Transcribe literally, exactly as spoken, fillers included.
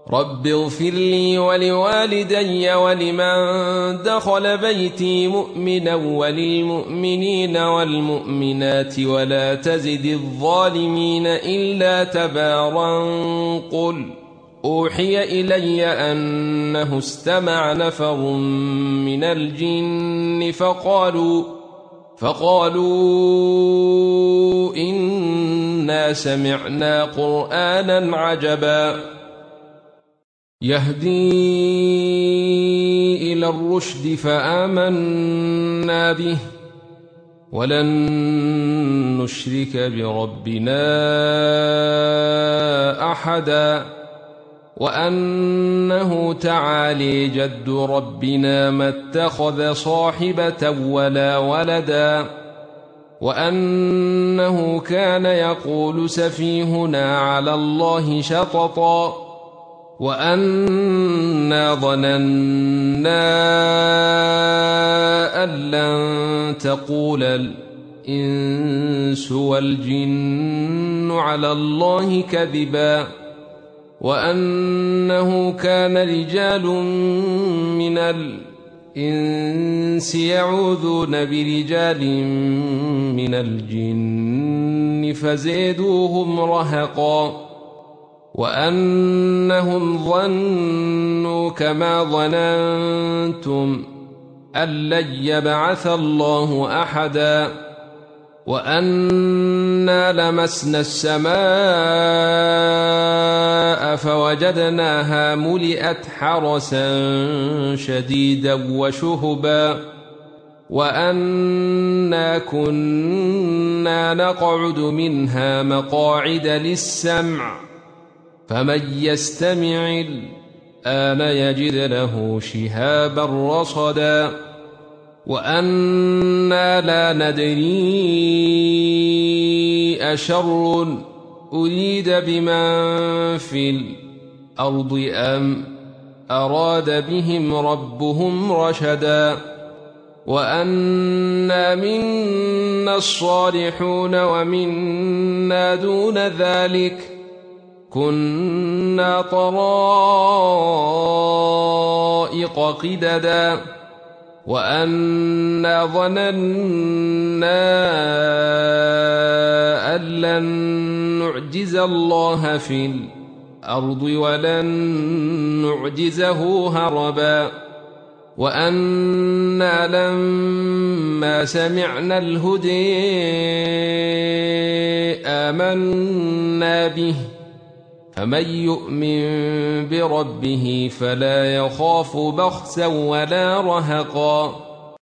رب اغفر لي ولوالدي ولمن دخل بيتي مؤمنا وللمؤمنين والمؤمنات ولا تزد الظالمين إلا تبارا. قل أوحي إلي أنه استمع نفر من الجن فقالوا فقالوا إنا سمعنا قرآنا عجبا يهدي إلى الرشد فآمنا به ولن نشرك بربنا أحدا وأنه تعالي جد ربنا ما اتخذ صاحبة ولا ولدا وأنه كان يقول سفيهنا على الله شططا وأنا ظننا أن لن تقول الإنس والجن على الله كذبا وأنه كان رجال من الإنس يعوذون برجال من الجن فزيدوهم رهقا وأنهم ظنوا كما ظننتم أن لن يبعث الله أحدا وأنا لمسنا السماء فوجدناها ملئت حرسا شديدا وشهبا وأنا كنا نقعد منها مقاعد للسمع فمن يستمع الآن يجد له شهابا رصدا وأنا لا ندري أشر أريد بمن في الأرض أم أراد بهم ربهم رشدا وأنا منا الصالحون ومنا دون ذلك كنا طرائق قددا وأنا ظننا أن لن نعجز الله في الأرض ولن نعجزه هربا وأنا لما سمعنا الهدي آمنا به فمن يؤمن بربه فلا يخاف بخسا ولا رهقا